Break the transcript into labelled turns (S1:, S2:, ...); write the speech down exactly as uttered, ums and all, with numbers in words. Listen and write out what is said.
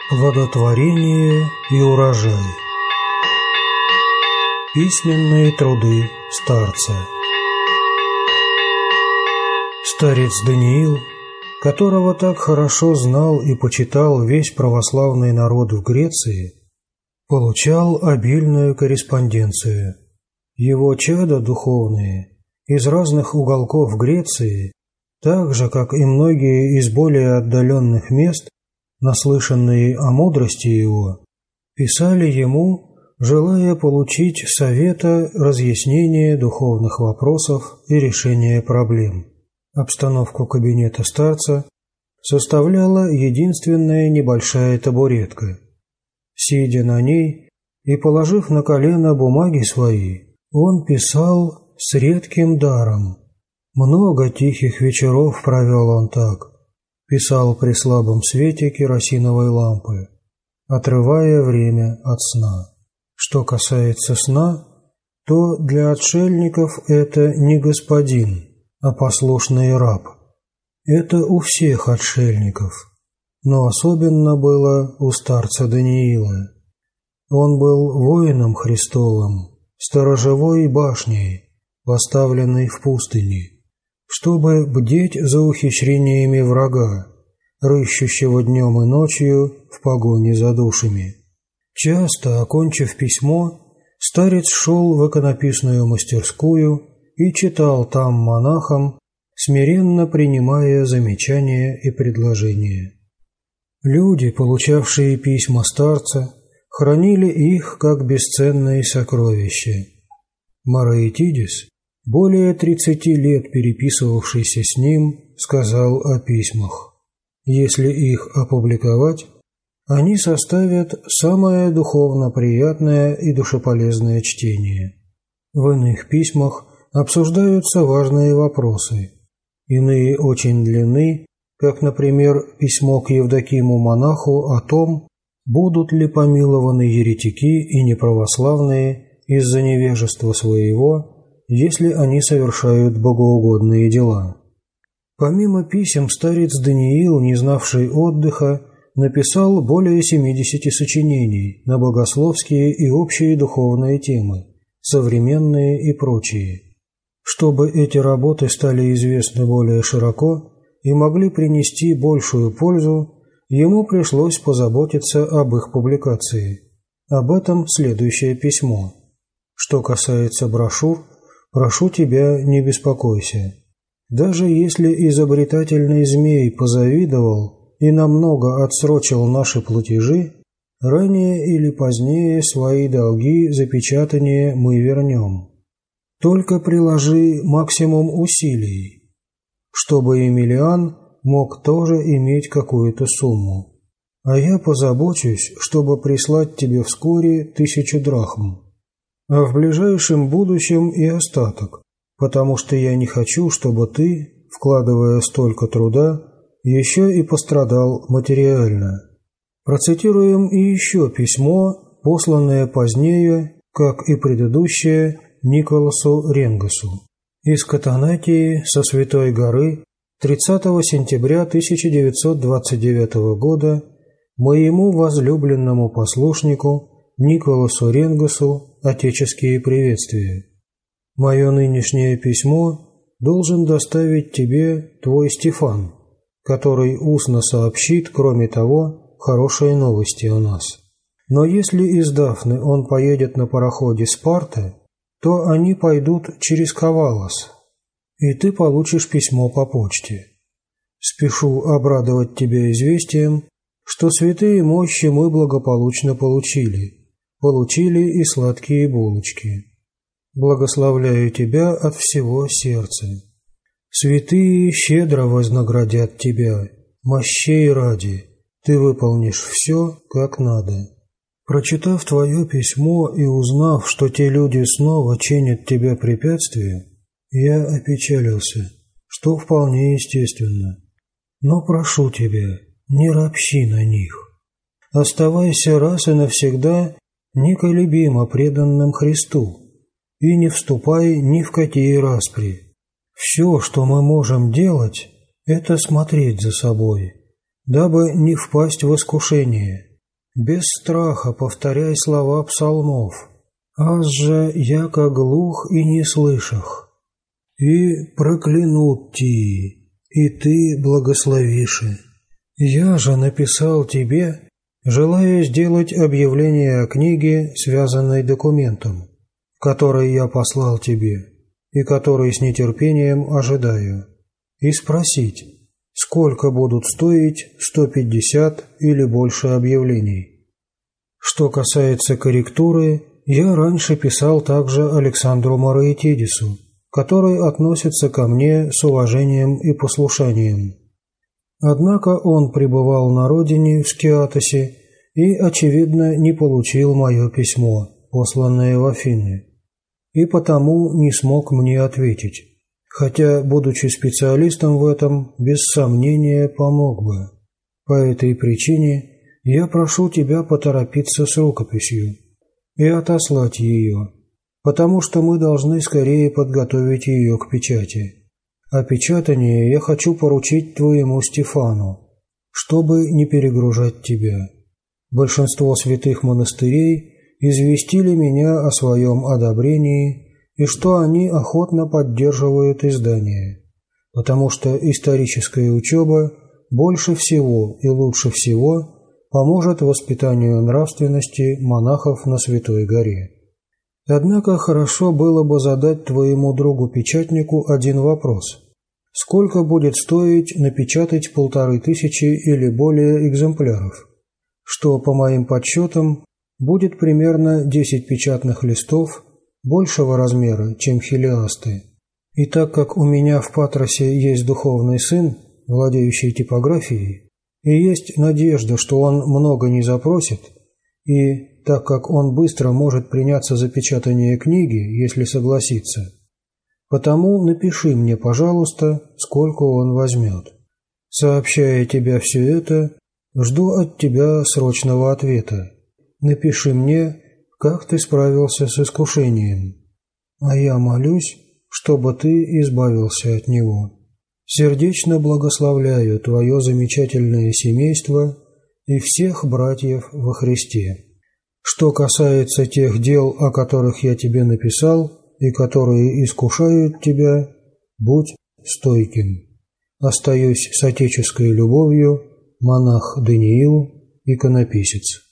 S1: Плодотворение и урожай. Письменные труды старца. Старец Даниил, которого так хорошо знал и почитал весь православный народ в Греции, получал обильную корреспонденцию. Его чада духовные из разных уголков Греции, так же, как и многие из более отдаленных мест, наслышанные о мудрости его, писали ему, желая получить совета, разъяснения духовных вопросов и решения проблем. Обстановку кабинета старца составляла единственная небольшая табуретка. Сидя на ней и положив на колено бумаги свои, он писал с редким даром. Много тихих вечеров провел он так. Писал при слабом свете керосиновой лампы, отрывая время от сна. Что касается сна, то для отшельников это не господин, а послушный раб. Это у всех отшельников, но особенно было у старца Даниила. Он был воином Христовым, сторожевой башней, поставленной в пустыне, чтобы бдеть за ухищрениями врага, рыщущего днем и ночью в погоне за душами. Часто, окончив письмо, старец шел в иконописную мастерскую и читал там монахам, смиренно принимая замечания и предложения. Люди, получавшие письма старца, хранили их как бесценные сокровища. Мараитидис, более тридцати лет переписывавшийся с ним, сказал о письмах: если их опубликовать, они составят самое духовно приятное и душеполезное чтение. В иных письмах обсуждаются важные вопросы, иные очень длинны, как, например, письмо к Евдокиму-монаху о том, будут ли помилованы еретики и неправославные из-за невежества своего, если они совершают богоугодные дела. Помимо писем, старец Даниил, не знавший отдыха, написал более семидесяти сочинений на богословские и общие духовные темы, современные и прочие. Чтобы эти работы стали известны более широко и могли принести большую пользу, ему пришлось позаботиться об их публикации. Об этом следующее письмо. Что касается брошюр, прошу тебя, не беспокойся. Даже если изобретательный змей позавидовал и намного отсрочил наши платежи, ранее или позднее свои долги за печатание мы вернем. Только приложи максимум усилий, чтобы Емелиан мог тоже иметь какую-то сумму. А я позабочусь, чтобы прислать тебе вскоре тысячу драхм, а в ближайшем будущем и остаток, потому что я не хочу, чтобы ты, вкладывая столько труда, еще и пострадал материально. Процитируем и еще письмо, посланное позднее, как и предыдущее, Николасу Ренгасу. Из Катанакии со Святой горы тридцатого сентября тысяча девятьсот двадцать девятого года моему возлюбленному послушнику Николасу Ренгасу отеческие приветствия. Мое нынешнее письмо должен доставить тебе твой Стефан, который устно сообщит, кроме того, хорошие новости о нас. Но если из Дафны он поедет на пароходе Спарта, то они пойдут через Кавалос, и ты получишь письмо по почте. Спешу обрадовать тебя известием, что святые мощи мы благополучно получили, получили и сладкие булочки. Благословляю тебя от всего сердца. Святые щедро вознаградят тебя, мощей ради, ты выполнишь все, как надо. Прочитав твое письмо и узнав, что те люди снова чинят тебе препятствия, я опечалился, что вполне естественно. Но прошу тебя, не ропщи на них. Оставайся раз и навсегда неколебимо преданным Христу и не вступай ни в какие распри. Все, что мы можем делать, это смотреть за собой, дабы не впасть в искушение, Без страха повторяй слова псалмов, аз же яко глух и не слышах. И проклянут ти, и ты благословиши. Я же написал тебе, желая сделать объявление о книге, связанной документом, который я послал тебе, и который с нетерпением ожидаю, и спросить, сколько будут стоить сто пятьдесят или больше объявлений. Что касается корректуры, я раньше писал также Александру Мараитидису, который относится ко мне с уважением и послушанием. Однако он пребывал на родине в Скиатосе и, очевидно, не получил мое письмо, посланное в Афины, и потому не смог мне ответить, хотя, будучи специалистом в этом, без сомнения помог бы. По этой причине я прошу тебя поторопиться с рукописью и отослать ее, потому что мы должны скорее подготовить ее к печати. А печатание я хочу поручить твоему Стефану, чтобы не перегружать тебя. Большинство святых монастырей известили меня о своем одобрении и что они охотно поддерживают издание, потому что историческая учеба больше всего и лучше всего поможет воспитанию нравственности монахов на Святой горе. Однако хорошо было бы задать твоему другу-печатнику один вопрос. Сколько будет стоить напечатать полторы тысячи или более экземпляров, что, по моим подсчетам, будет примерно десять печатных листов большего размера, чем хилиасты. И так как у меня в Патросе есть духовный сын, владеющий типографией, и есть надежда, что он много не запросит, и так как он быстро может приняться за печатание книги, если согласится, потому напиши мне, пожалуйста, сколько он возьмет. Сообщая тебе все это, жду от тебя срочного ответа. Напиши мне, как ты справился с искушением, а я молюсь, чтобы ты избавился от него. Сердечно благословляю твое замечательное семейство и всех братьев во Христе. Что касается тех дел, о которых я тебе написал и которые искушают тебя, будь стойким. Остаюсь с отеческой любовью, монах Даниил, иконописец.